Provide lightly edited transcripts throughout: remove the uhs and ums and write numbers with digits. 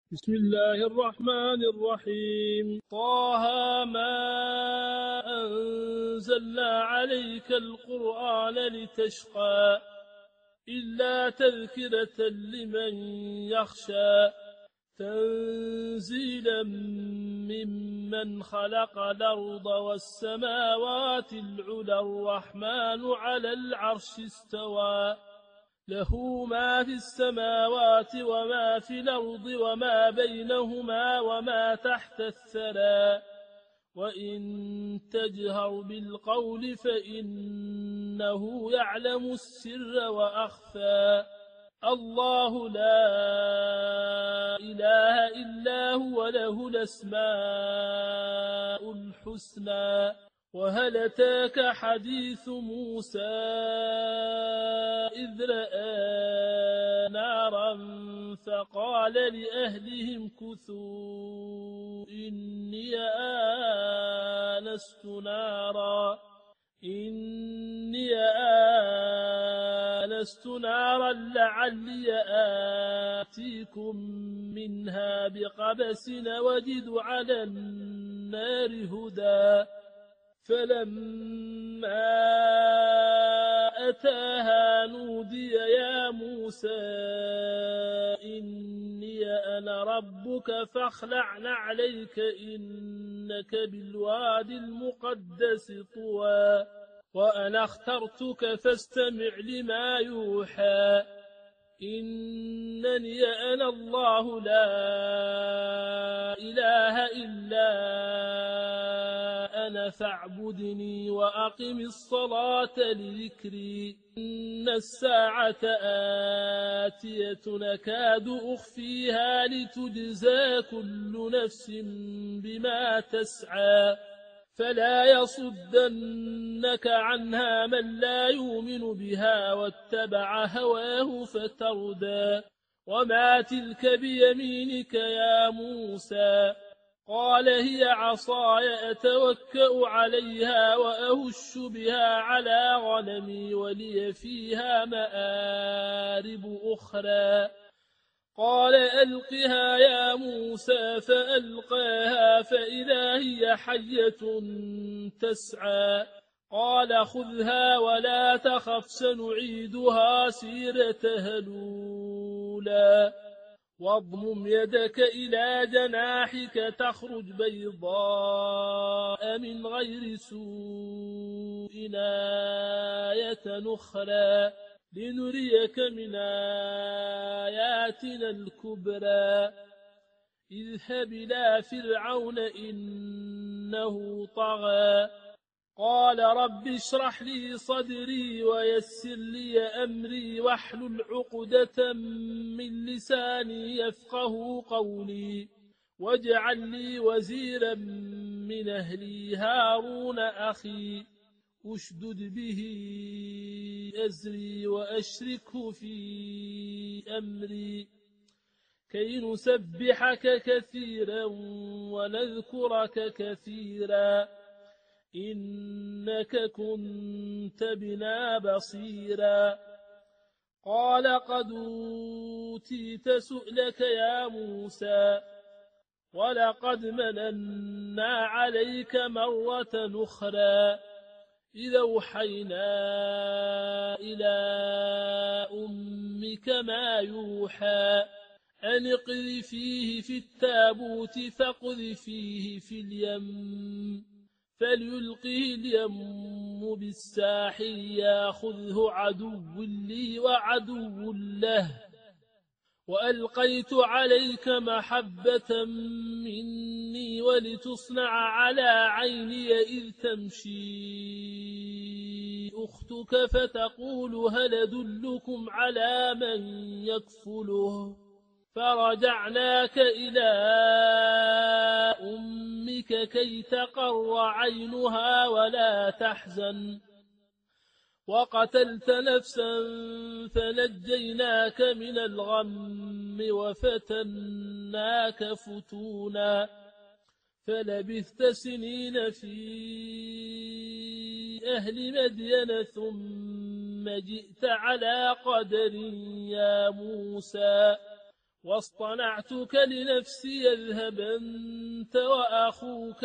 بسم الله الرحمن الرحيم طه ما أنزلنا عليك القرآن لتشقى إلا تذكرة لمن يخشى تنزيلا ممن خلق الأرض والسماوات العلى الرحمن على العرش استوى له ما في السماوات وما في الأرض وما بينهما وما تحت الثرى وإن تجهر بالقول فإنه يعلم السر وأخفى الله لا إله إلا هو له الأسماء الحسنى وهل أتاك حديث موسى إذ رأى نارا فقال لأهلهم كثوا إني آنست نارا لعلي آتيكم منها بقبس وجد على النار هدى فلما أتاها نودي يا موسى إني أنا ربك فاخلع نعليك إنك بالواد المقدس طوى وأنا اخترتك فاستمع لما يوحى إنني أنا الله لا إله إلا أنا فاعبدني وأقم الصلاة لذكري إن الساعة آتية نكاد أخفيها لتجزى كل نفس بما تسعى فلا يصدنك عنها من لا يؤمن بها واتبع هواه فتردى وما تلك بيمينك يا موسى قال هي عصاي أتوكأ عليها وأهش بها على غنمي ولي فيها مآرب أخرى قال ألقها يا موسى فألقاها فإذا هي حية تسعى قال خذها ولا تخف سنعيدها سيرتها الأولى واضمم يدك إلى جناحك تخرج بيضاء من غير سوء آية أخرى لنريك من آياتنا الكبرى اذهب إلى فرعون إنه طغى قال رب اشرح لي صدري ويسر لي أمري واحلل عقدة من لساني يفقه قولي واجعل لي وزيرا من أهلي هارون أخي أشدد به أزري وأشركه في أمري كي نسبحك كثيرا ونذكرك كثيرا إنك كنت بنا بصيرا قال قد أوتيت سؤلك يا موسى ولقد مننا عليك مرة أخرى إذا أوحينا إلى أمك ما يوحى أن اقذفيه في التابوت فاقذفيه في اليم فليلقه اليم بالساحل ياخذه عدو لي وعدو له وألقيت عليك محبة مني ولتصنع على عيني إذ تمشي أختك فتقول هل أدلكم على من يكفله فرجعناك إلى أمك كي تقر عينها ولا تحزن وقتلت نفسا فنجيناك من الغم وفتناك فتونا فلبثت سنين في أهل مدين ثم جئت على قدر يا موسى واصطنعتك لنفسي اذهب أنت وأخوك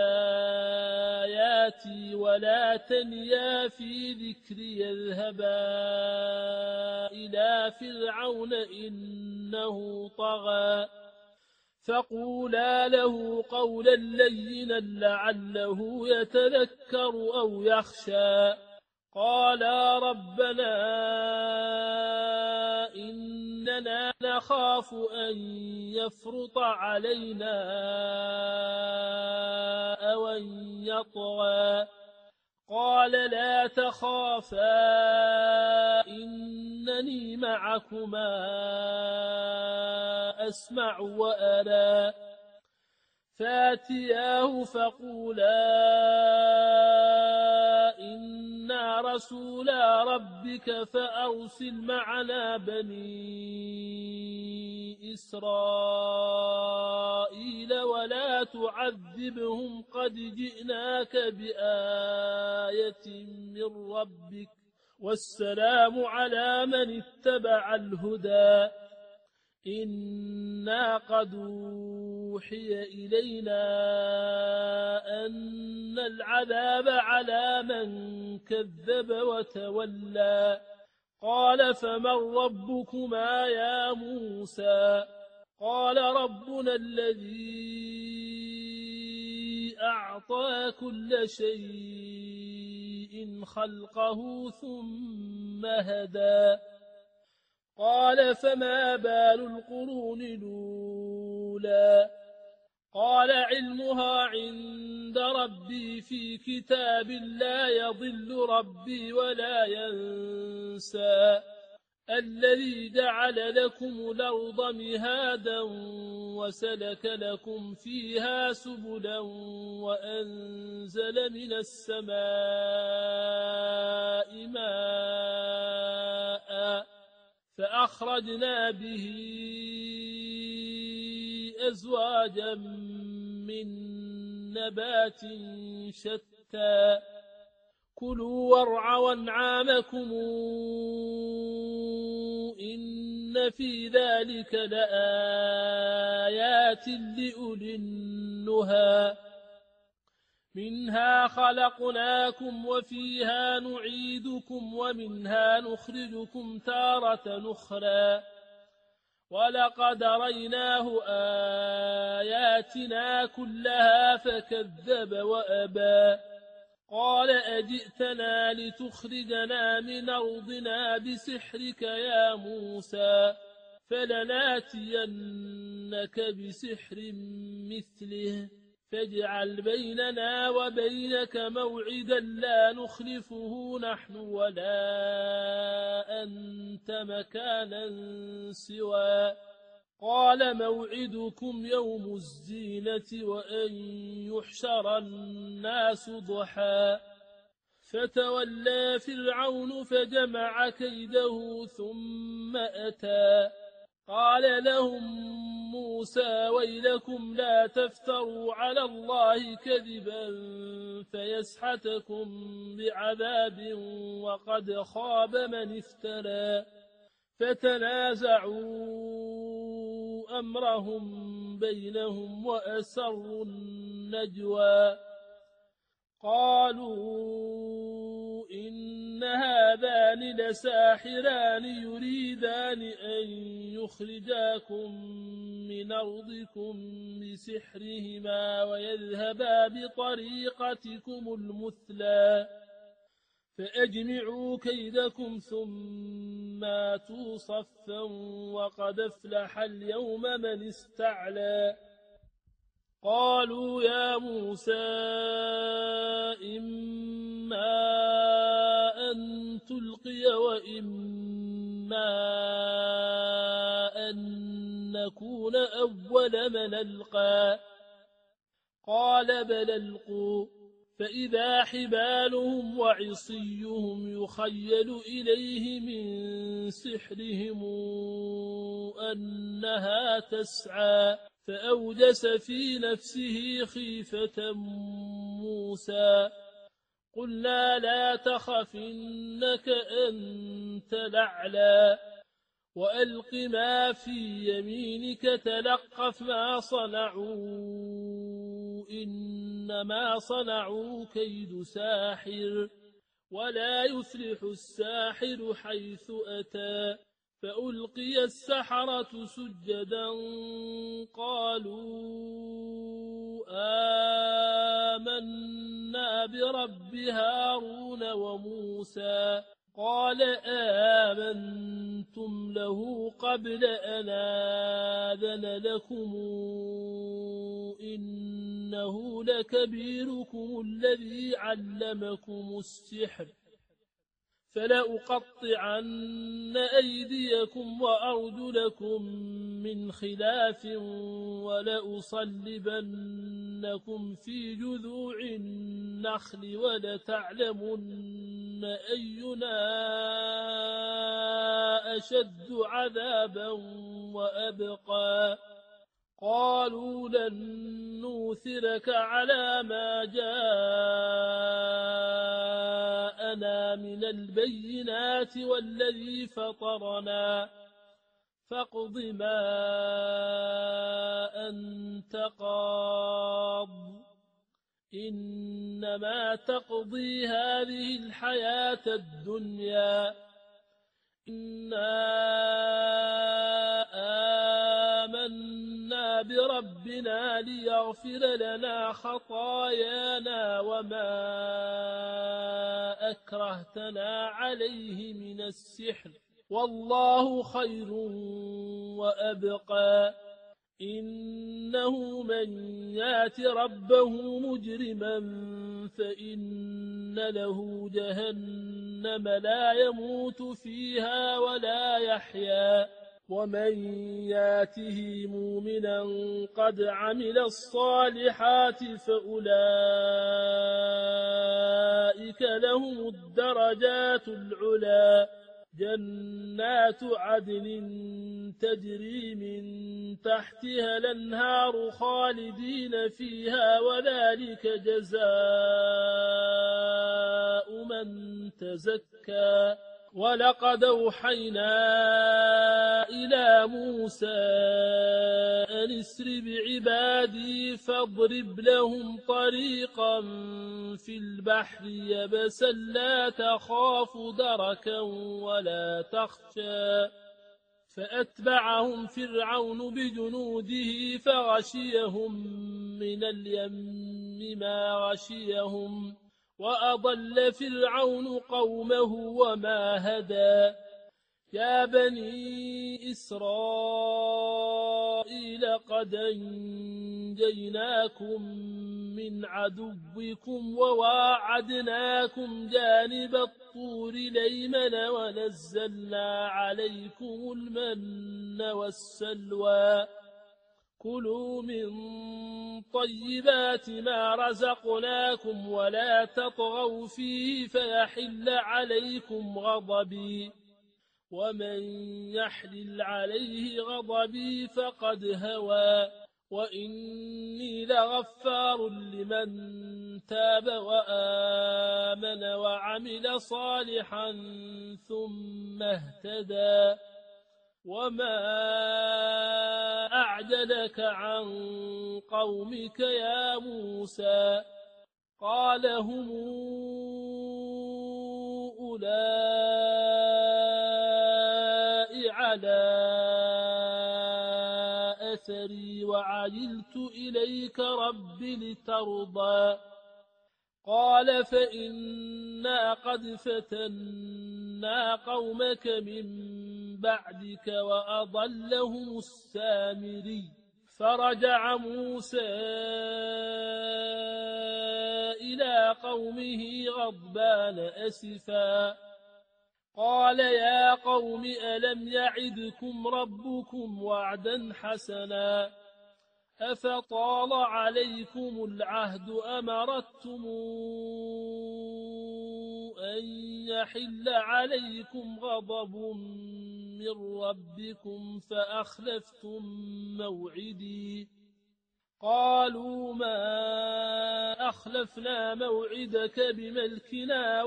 بآياتي ولا تنيا في ذكري يذهبا إلى فرعون إنه طغى فقولا له قولا لينا لعله يتذكر أو يخشى قالا ربنا إننا نخاف أن يفرط علينا أو أن يطغى قال لا تخافا إنني معكما أسمع وأرى فاتياه فقولا إنا رسولا ربك فأرسل معنا بني إسرائيل ولا تعذبهم قد جئناك بآية من ربك والسلام على من اتبع الهدى إنا قد أوحي إلينا أن العذاب على من كذب وتولى قال فمن ربكما يا موسى قال ربنا الذي أعطى كل شيء خلقه ثم هدى قال فما بال القرون الأولى قال علمها عند ربي في كتاب لا يضل ربي ولا ينسى الذي جعل لكم الأرض مهادا وسلك لكم فيها سبلا وأنزل من السماء ماء فأخرجنا به أزواجا من نبات شتى كلوا وارعوا أنعامكم إن في ذلك لآيات لأولي النهى منها خلقناكم وفيها نعيدكم ومنها نخرجكم تارة أخرى ولقد ريناه آياتنا كلها فكذب وأبى قال أجئتنا لتخرجنا من أرضنا بسحرك يا موسى فلناتينك بسحر مثله فاجعل بيننا وبينك موعدا لا نخلفه نحن ولا أنت مكانا سوى قال موعدكم يوم الزينة وأن يحشر الناس ضحى فتولى فرعون فجمع كيده ثم أتى قال لهم موسى ويلكم لا تفتروا على الله كذبا فيسحتكم بعذاب وقد خاب من افترى فتنازعوا أمرهم بينهم وأسروا النجوى قالوا إن هذان لساحران يريدان أن يخرجاكم من أرضكم بسحرهما ويذهبا بطريقتكم المثلى فأجمعوا كيدكم ثم آتوا صفا وقد أفلح اليوم من استعلى قالوا يا موسى إما أن تلقي وإما أن نكون أول من ألقى قال بل ألقوا فإذا حبالهم وعصيهم يخيل إليه من سحرهم أنها تسعى فأوجس في نفسه خيفة موسى قلنا لا تخف إنك أنت الأعلى وألق ما في يمينك تلقف ما صنعوا إنما صنعوا كيد ساحر ولا يفلح الساحر حيث أتى فألقي السحرة سجدا قالوا آمنا برب هارون وموسى قال آمنتم له قبل أن آذن لكم إنه لكبيركم الذي علمكم السحر فلأقطعن أيديكم وأرجلكم من خلاف ولأصلبنكم في جذوع النخل ولتعلمن أينا أشد عذابا وأبقى قالوا لن نوثرك على ما جاءنا من البينات والذي فطرنا فاقض ما أنت قاض إنما تقضي هذه الحياة الدنيا إنا آمنا بربنا ليغفر لنا خطايانا وما أكرهتنا عليه من السحر والله خير وأبقى إنه من يات ربه مجرما فإن له جهنم لا يموت فيها ولا يحيا ومن ياته مؤمنا قد عمل الصالحات فأولئك لهم الدرجات العلى جنات عدن تجري من تحتها الأنهار خالدين فيها وذلك جزاء من تزكى ولقد أوحينا إلى موسى أن اسر بعبادي فاضرب لهم طريقا في البحر يبسا لا تخاف دركا ولا تخشى فأتبعهم فرعون بجنوده فغشيهم من اليم ما غشيهم وأضل فرعون قومه وما هدى يا بني إسرائيل قد أنجيناكم من عدوكم وواعدناكم جانب الطور الأيمن ونزلنا عليكم المن والسلوى كلوا من طيبات ما رزقناكم ولا تطغوا فيه فيحل عليكم غضبي ومن يحلل عليه غضبي فقد هوى وإني لغفار لمن تاب وآمن وعمل صالحا ثم اهتدى وما أعجلك عن قومك يا موسى قال هم أولئك على أثري وعجلت إليك رب لترضى قال فإنا قد فتنا قومك من بعدك وأضلهم السامري فرجع موسى إلى قومه غضبان أسفا قال يا قوم ألم يعدكم ربكم وعدا حسنا أفطال عليكم العهد أمرتم أن يحل عليكم غضب من ربكم فأخلفتم موعدي قالوا ما أخلفنا موعدك بملكنا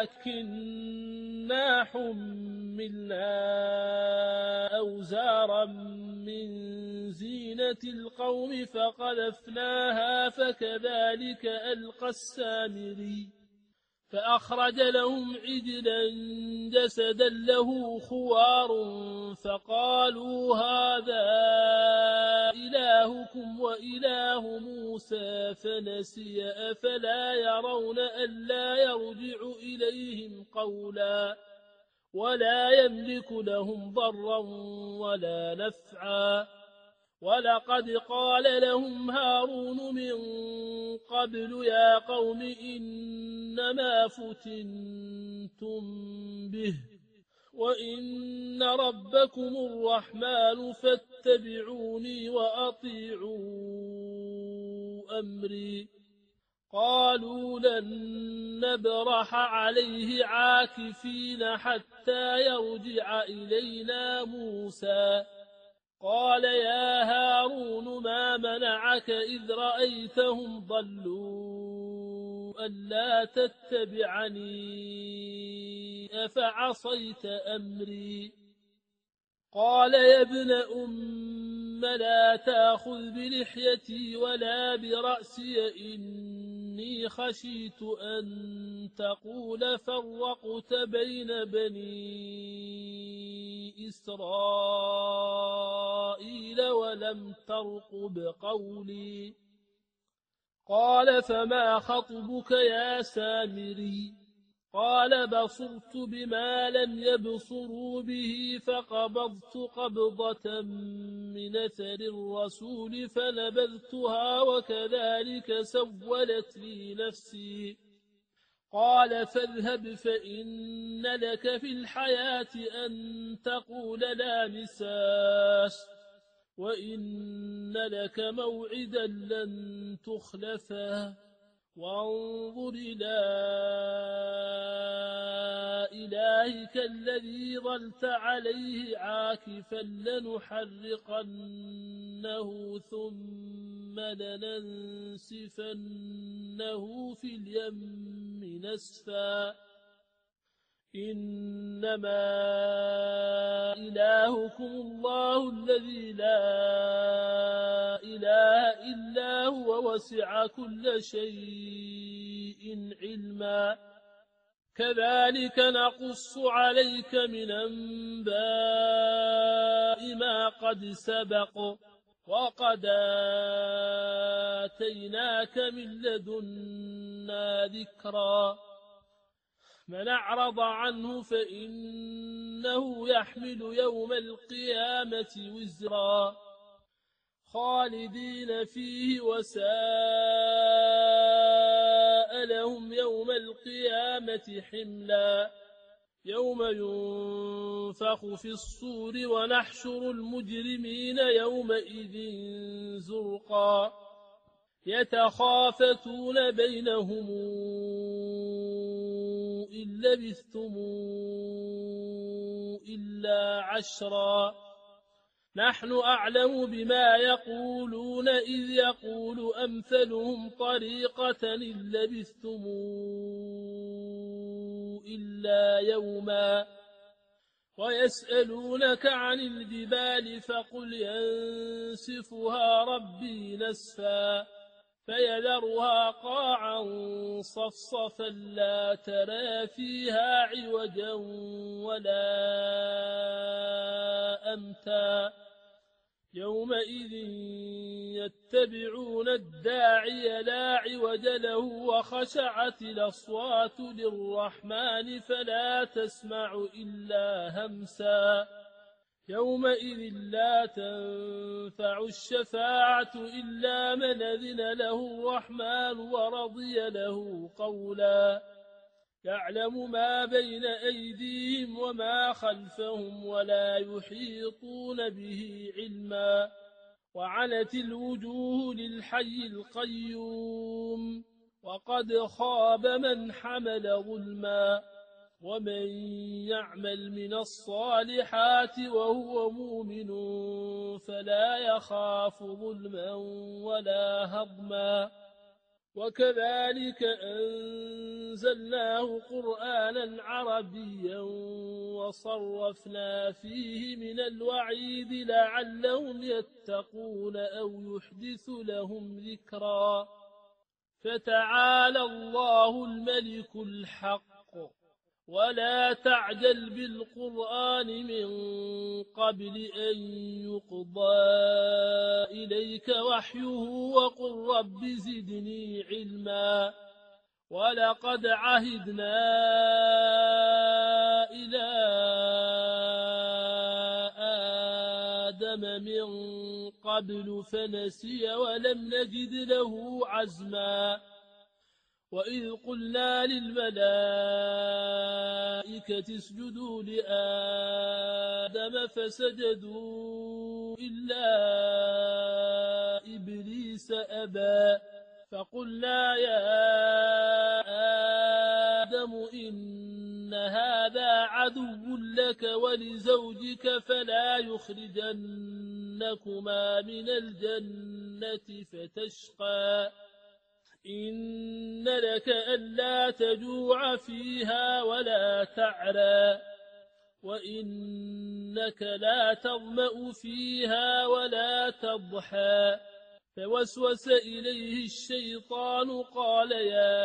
ولكننا حملنا أوزارا من زينة القوم فقذفناها فكذلك ألقى السامري فأخرج لهم عجلا جسدا له خوار فقالوا هذا إلهكم وإله موسى فنسي أفلا يرون ألا يرجع إليهم قولا ولا يملك لهم ضرا ولا نفعا ولقد قال لهم هارون من قبل يا قوم إنما فتنتم به وإن ربكم الرحمن فاتبعوني وأطيعوا أمري قالوا لن نبرح عليه عاكفين حتى يرجع إلينا موسى قال يا هارون ما منعك إذ رأيتهم ضلوا ألا تتبعني أفعصيت أمري قال يا ابن أم لا تأخذ بلحيتي ولا برأسي إني خشيت أن تقول فرقت بين بني إسرائيل ولم ترقب قولي قال فما خطبك يا سامري قال بصرت بما لم يبصروا به فقبضت قبضة من أثر الرسول فنبذتها وكذلك سولت لي نفسي قال فاذهب فإن لك في الحياة أن تقول لا مساس وإن لك موعدا لن تخلفه وانظر إلى إلهك الذي ظلت عليه عاكفا لنحرقنه ثم لننسفنه في اليم نسفا إنما إلهكم الله الذي لا إله إلا هو وسع كل شيء علما كذلك نقص عليك من أنباء ما قد سبق وقد آتيناك من لدنا ذكرا من أعرض عنه فإنه يحمل يوم القيامة وزرا خالدين فيه وساء لهم يوم القيامة حملا يوم ينفخ في الصور ونحشر المجرمين يومئذ زرقا يتخافتون بينهم إن لبثتم إلا عشرا نحن أعلم بما يقولون إذ يقول أمثلهم طريقة إن لبثتم إلا يوما ويسألونك عن الجبال فقل ينسفها ربي نسفا فيذرها قاعا صفصفا لا ترى فيها عوجا ولا أمتا يومئذ يتبعون الداعي لا عوج له وخشعت الأصوات للرحمن فلا تسمع إلا همسا يومئذ لا تنفع الشفاعة إلا من أذن له الرحمن ورضي له قولا يعلم ما بين أيديهم وما خلفهم ولا يحيطون به علما وعنت الوجوه للحي القيوم وقد خاب من حمل ظلما ومن يعمل من الصالحات وهو مؤمن فلا يخاف ظلما ولا هضما وكذلك أنزلناه قرآنا عربيا وصرفنا فيه من الوعيد لعلهم يتقون أو يحدث لهم ذكرا فتعالى الله الملك الحق ولا تعجل بالقرآن من قبل أن يقضى إليك وحيه وقل رب زدني علما ولقد عهدنا إلى آدم من قبل فنسي ولم نجد له عزما وإذ قلنا للملائكة اسجدوا لآدم فسجدوا إلا إبليس أبى فقلنا يا آدم إن هذا عدو لك ولزوجك فلا يخرجنكما من الجنة فتشقى إن لك ألا تجوع فيها ولا تعرى وإنك لا تظمأ فيها ولا تضحى فوسوس إليه الشيطان قال يا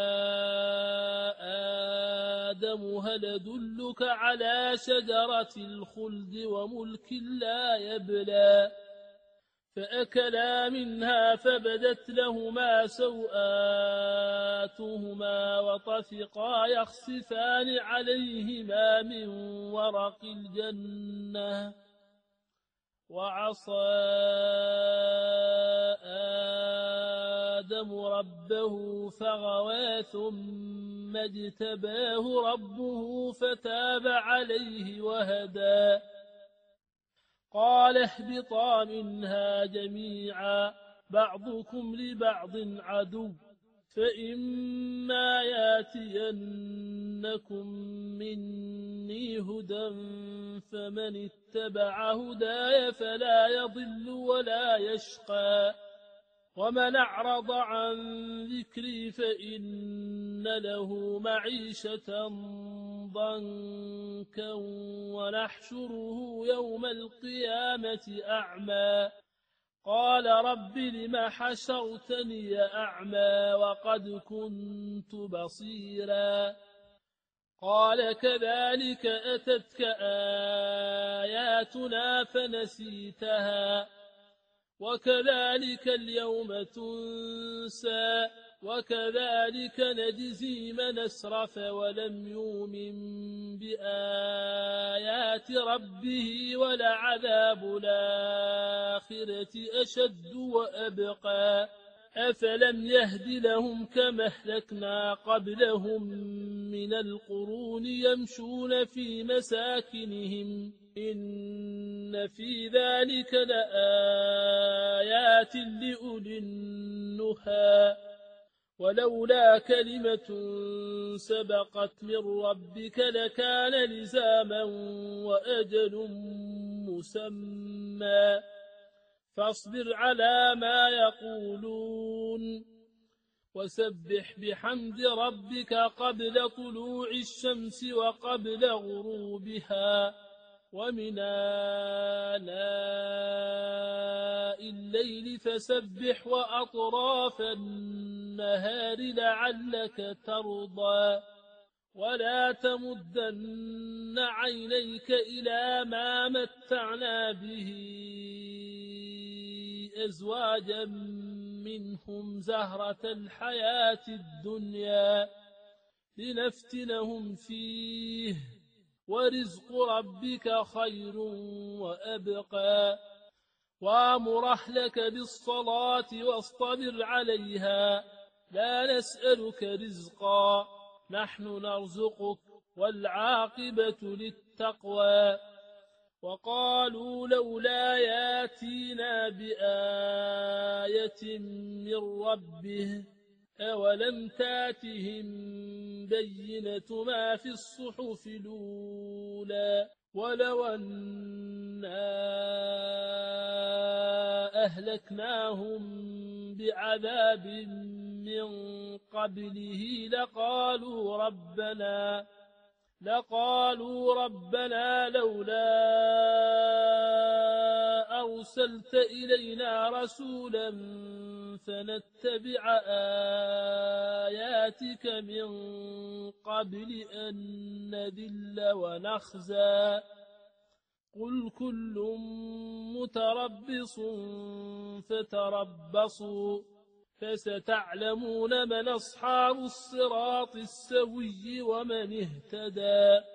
آدم هل أدلك على شجرة الخلد وملك لا يبلى فأكلا منها فبدت لهما سوآتهما وطفقا يخصفان عليهما من ورق الجنة وعصى آدم ربه فغوى ثم اجتباه ربه فتاب عليه وهدى قال اهبطا منها جميعا بعضكم لبعض عدو فإما ياتينكم مني هدى فمن اتبع هداي فلا يضل ولا يشقى ومن أعرض عن ذكري فإن له معيشة ضنكا ونحشره يوم القيامة أعمى قال رب لم حشرتني أعمى وقد كنت بصيرا قال كذلك أتتك آياتنا فنسيتها وكذلك اليوم تنسى وكذلك نجزي من أسرف ولم يؤمن بآيات ربه ولعذاب الآخرة أشد وأبقى أفلم يهد لهم كما أهلكنا قبلهم من القرون يمشون في مساكنهم إن في ذلك لآيات لأولي النهى ولولا كلمة سبقت من ربك لكان لزاما وأجل مسمى فاصبر على ما يقولون وسبح بحمد ربك قبل طلوع الشمس وقبل غروبها ومن آلاء الليل فسبح وأطراف النهار لعلك ترضى ولا تمدن عينيك إلى ما متعنا به أزواجا منهم زهرة الحياة الدنيا لنفتنهم فيه ورزق ربك خير وأبقى وامر أهلك بالصلاة واصطبر عليها لا نسألك رزقا نحن نرزقك والعاقبة للتقوى وقالوا لولا ياتينا بآية من ربه أولم تاتهم بينة ما في الصحف الأولى ولو أنا أهلكناهم بعذاب من قبله لقالوا ربنا لولا أرسلت إلينا رسولا فنتبع آياتك من قبل أن نذل ونخزى قل كل متربص فتربصوا فستعلمون من أصحاب الصراط السوي ومن اهتدى.